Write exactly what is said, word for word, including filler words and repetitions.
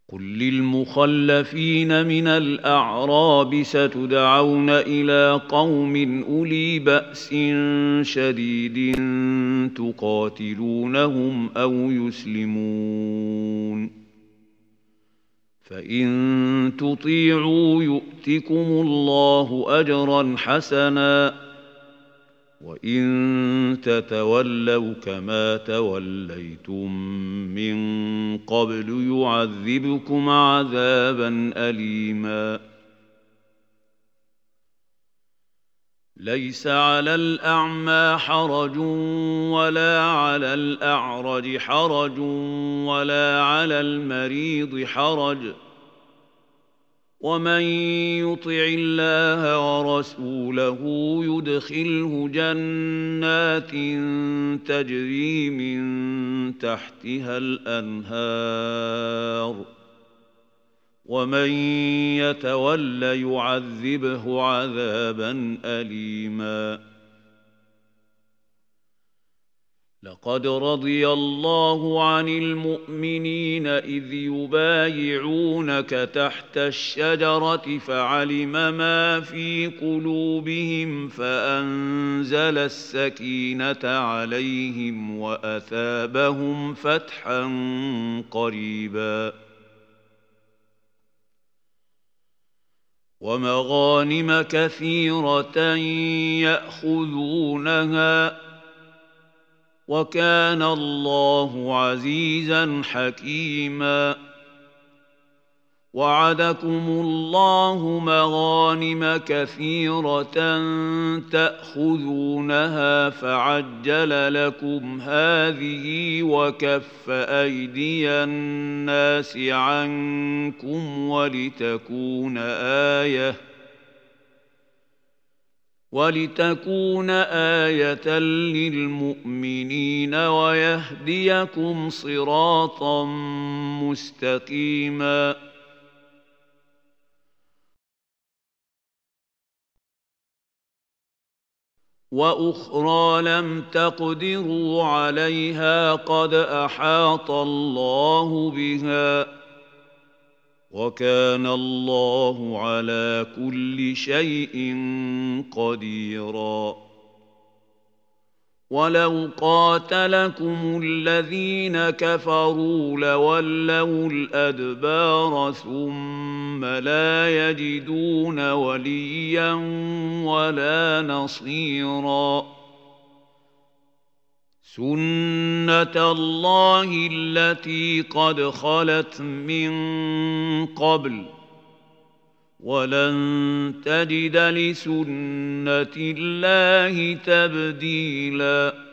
قل للمخلفين من الأعراب ستدعون إلى قوم أولي بأس شديد تقاتلونهم أو يسلمون فإن تطيعوا يؤتكم الله أجرا حسنا وإن تتولوا كما توليتم من قبل يعذبكم عذابا أليما ليس على الأعمى حرج ولا على الأعرج حرج ولا على المريض حرج ومن يطع الله ورسوله يدخله جنات تجري من تحتها الأنهار ومن يتول يعذبه عذابا أليما لقد رضي الله عن المؤمنين إذ يبايعونك تحت الشجرة فعلم ما في قلوبهم فأنزل السكينة عليهم وأثابهم فتحا قريبا ومغانم كثيرة يأخذونها وكان الله عزيزا حكيما وعدكم الله مغانم كثيرة تأخذونها فعجل لكم هذه وكف أيدي الناس عنكم ولتكون آية ولتكون آية للمؤمنين ويهديكم صراطا مستقيما وأخرى لم تقدروا عليها قد أحاط الله بها وكان الله على كل شيء قديرا ولو قاتلكم الذين كفروا لولوا الأدبار ثم لا يجدون وليا ولا نصيرا سنة الله التي قد خلت من قبل ولن تجد لسنة الله تبديلاً